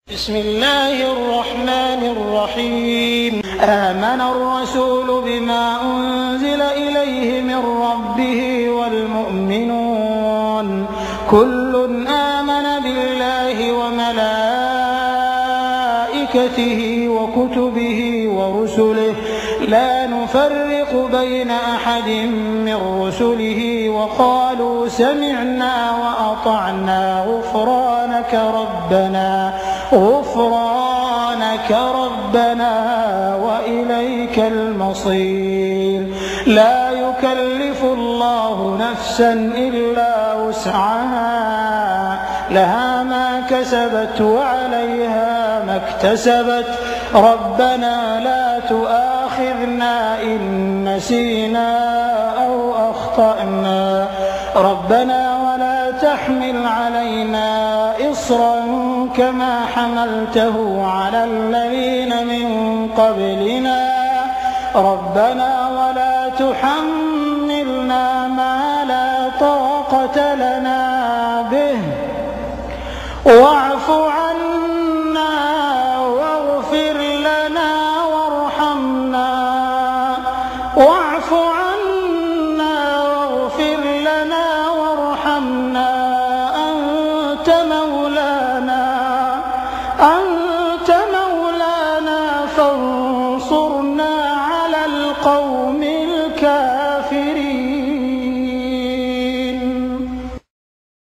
بسم الله الرحمن الرحيم آمن الرسول بما أنزل إليه من ربه والمؤمنون كل آمن بالله وملائكته وكتبه ورسله لا نفرق بين أحد من رسله وقالوا سمعنا وأطعنا غفرانك ربنا وإليك المصير لا يكلف الله نفسا إلا وسعها لها ما كسبت وعليها ما اكتسبت ربنا لا تؤاخذنا إن نسينا أو أخطأنا ربنا ولا تحمل علينا إصرا كما حملته على الذين من قبلنا ربنا ولا تحملنا ما لا طاقة لنا به واعف